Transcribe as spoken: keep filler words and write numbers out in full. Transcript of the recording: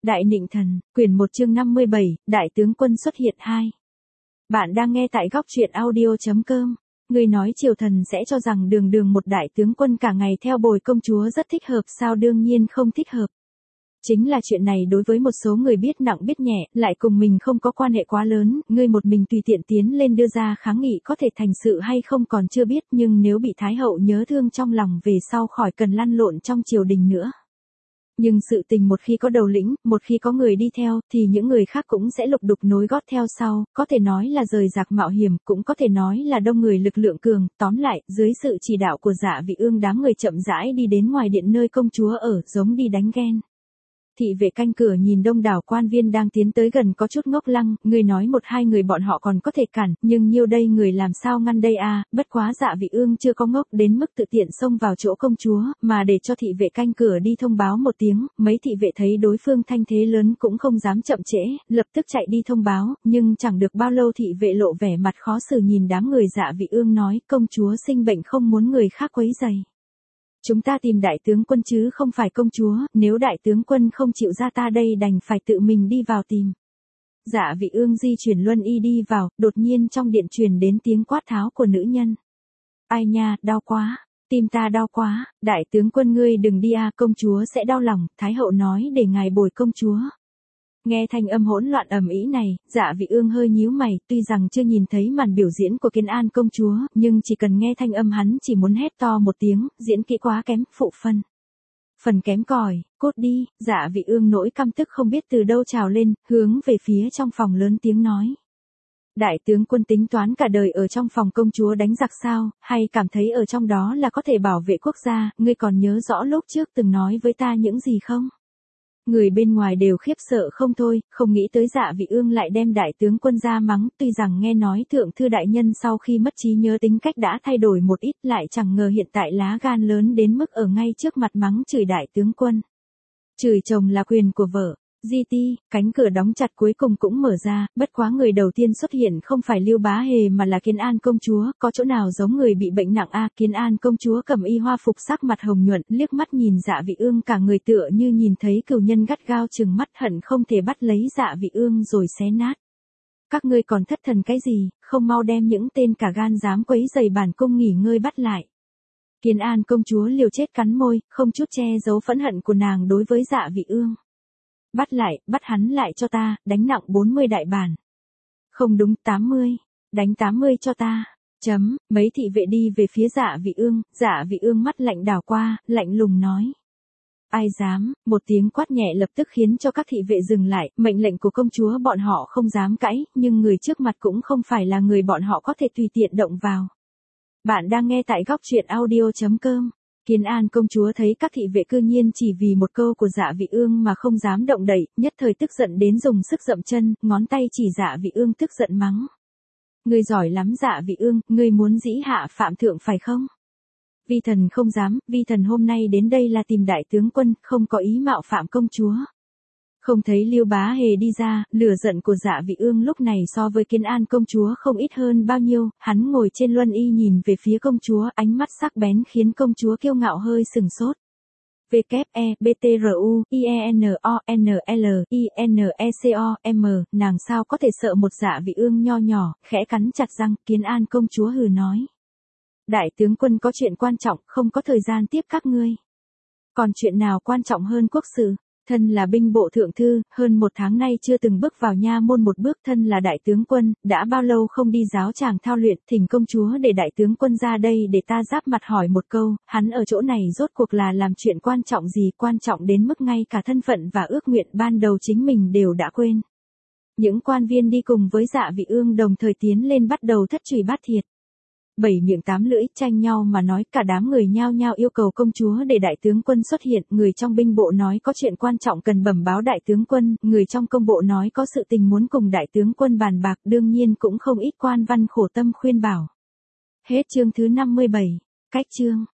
Đại Nịnh Thần, quyển một chương năm mươi bảy, Đại tướng quân xuất hiện hai. Bạn đang nghe tại góc truyện audio chấm com. Người nói triều thần sẽ cho rằng đường đường một đại tướng quân cả ngày theo bồi công chúa rất thích hợp, sao đương nhiên không thích hợp. Chính là chuyện này đối với một số người biết nặng biết nhẹ, lại cùng mình không có quan hệ quá lớn, ngươi một mình tùy tiện tiến lên đưa ra kháng nghị có thể thành sự hay không còn chưa biết, nhưng nếu bị Thái hậu nhớ thương trong lòng về sau khỏi cần lăn lộn trong triều đình nữa. Nhưng sự tình một khi có đầu lĩnh, một khi có người đi theo, thì những người khác cũng sẽ lục đục nối gót theo sau, có thể nói là rời rạc mạo hiểm, cũng có thể nói là đông người lực lượng cường, tóm lại, dưới sự chỉ đạo của Dạ Vị Ương đám người chậm rãi đi đến ngoài điện nơi công chúa ở, giống đi đánh ghen. Thị vệ canh cửa nhìn đông đảo quan viên đang tiến tới gần có chút ngốc lăng, người nói một hai người bọn họ còn có thể cản, nhưng nhiêu đây người làm sao ngăn đây à, bất quá Dạ Vị Ương chưa có ngốc đến mức tự tiện xông vào chỗ công chúa, mà để cho thị vệ canh cửa đi thông báo một tiếng, mấy thị vệ thấy đối phương thanh thế lớn cũng không dám chậm trễ, lập tức chạy đi thông báo, nhưng chẳng được bao lâu thị vệ lộ vẻ mặt khó xử nhìn đám người Dạ Vị Ương nói, công chúa sinh bệnh không muốn người khác quấy rầy. Chúng ta tìm đại tướng quân chứ không phải công chúa, nếu đại tướng quân không chịu ra ta đây đành phải tự mình đi vào tìm. Dạ Vị Ương di chuyển luân y đi vào, đột nhiên trong điện truyền đến tiếng quát tháo của nữ nhân. Ai nha, đau quá, tim ta đau quá, đại tướng quân ngươi đừng đi à, công chúa sẽ đau lòng, Thái hậu nói để ngài bồi công chúa. Nghe thanh âm hỗn loạn ầm ĩ này, Dạ Vị Ương hơi nhíu mày, tuy rằng chưa nhìn thấy màn biểu diễn của Kiến An công chúa, nhưng chỉ cần nghe thanh âm hắn chỉ muốn hét to một tiếng, diễn kỹ quá kém, phụ phân. Phần kém cỏi, cốt đi, Dạ Vị Ương nỗi căm tức không biết từ đâu trào lên, hướng về phía trong phòng lớn tiếng nói. Đại tướng quân tính toán cả đời ở trong phòng công chúa đánh giặc sao, hay cảm thấy ở trong đó là có thể bảo vệ quốc gia, ngươi còn nhớ rõ lúc trước từng nói với ta những gì không? Người bên ngoài đều khiếp sợ không thôi, không nghĩ tới Dạ Vị Ương lại đem đại tướng quân ra mắng, tuy rằng nghe nói thượng thư đại nhân sau khi mất trí nhớ tính cách đã thay đổi một ít, lại chẳng ngờ hiện tại lá gan lớn đến mức ở ngay trước mặt mắng chửi đại tướng quân. Chửi chồng là quyền của vợ. Di ti, cánh cửa đóng chặt cuối cùng cũng mở ra, bất quá người đầu tiên xuất hiện không phải Lưu Bá Hề mà là Kiến An công chúa, có chỗ nào giống người bị bệnh nặng a à, Kiến An công chúa cầm y hoa phục sắc mặt hồng nhuận, liếc mắt nhìn Dạ Vị Ương cả người tựa như nhìn thấy cừu nhân gắt gao trừng mắt hận không thể bắt lấy Dạ Vị Ương rồi xé nát. Các ngươi còn thất thần cái gì, không mau đem những tên cả gan dám quấy rầy bản cung nghỉ ngơi bắt lại. Kiến An công chúa liều chết cắn môi, không chút che giấu phẫn hận của nàng đối với Dạ Vị Ương. Bắt lại, bắt hắn lại cho ta, đánh nặng bốn mươi đại bản. Không đúng, tám mươi. Đánh tám mươi cho ta. Chấm, mấy thị vệ đi về phía Dạ Vị Ương, Dạ Vị Ương mắt lạnh đảo qua, lạnh lùng nói. Ai dám, một tiếng quát nhẹ lập tức khiến cho các thị vệ dừng lại, mệnh lệnh của công chúa bọn họ không dám cãi, nhưng người trước mặt cũng không phải là người bọn họ có thể tùy tiện động vào. Bạn đang nghe tại góc truyện audio chấm com. Kiến An công chúa thấy các thị vệ cư nhiên chỉ vì một câu của Dạ Vị Ương mà không dám động đậy, nhất thời tức giận đến dùng sức dậm chân, ngón tay chỉ Dạ Vị Ương tức giận mắng. Ngươi giỏi lắm Dạ Vị Ương, ngươi muốn dĩ hạ phạm thượng phải không? Vi thần không dám, vi thần hôm nay đến đây là tìm đại tướng quân, không có ý mạo phạm công chúa. Không thấy Lưu Bá Hề đi ra, lửa giận của Dạ Vị Ương lúc này so với Kiến An công chúa không ít hơn bao nhiêu, hắn ngồi trên luân y nhìn về phía công chúa, ánh mắt sắc bén khiến công chúa kiêu ngạo hơi sừng sốt. W E B T R U I E N O N L I N E C O M, nàng sao có thể sợ một Dạ Vị Ương nho nhỏ, khẽ cắn chặt răng, Kiến An công chúa hừ nói. Đại tướng quân có chuyện quan trọng, không có thời gian tiếp các ngươi. Còn chuyện nào quan trọng hơn quốc sự? Thân là binh bộ thượng thư, hơn một tháng nay chưa từng bước vào nha môn một bước, thân là đại tướng quân, đã bao lâu không đi giáo tràng thao luyện, thỉnh công chúa để đại tướng quân ra đây để ta giáp mặt hỏi một câu, hắn ở chỗ này rốt cuộc là làm chuyện quan trọng gì, quan trọng đến mức ngay cả thân phận và ước nguyện ban đầu chính mình đều đã quên. Những quan viên đi cùng với Dạ Vị Ương đồng thời tiến lên bắt đầu thất truy bát thiệt. Bảy miệng tám lưỡi tranh nhau mà nói, cả đám người nhao nhao yêu cầu công chúa để đại tướng quân xuất hiện, người trong binh bộ nói có chuyện quan trọng cần bẩm báo đại tướng quân, người trong công bộ nói có sự tình muốn cùng đại tướng quân bàn bạc, đương nhiên cũng không ít quan văn khổ tâm khuyên bảo. Hết chương thứ năm mươi bảy, cách chương.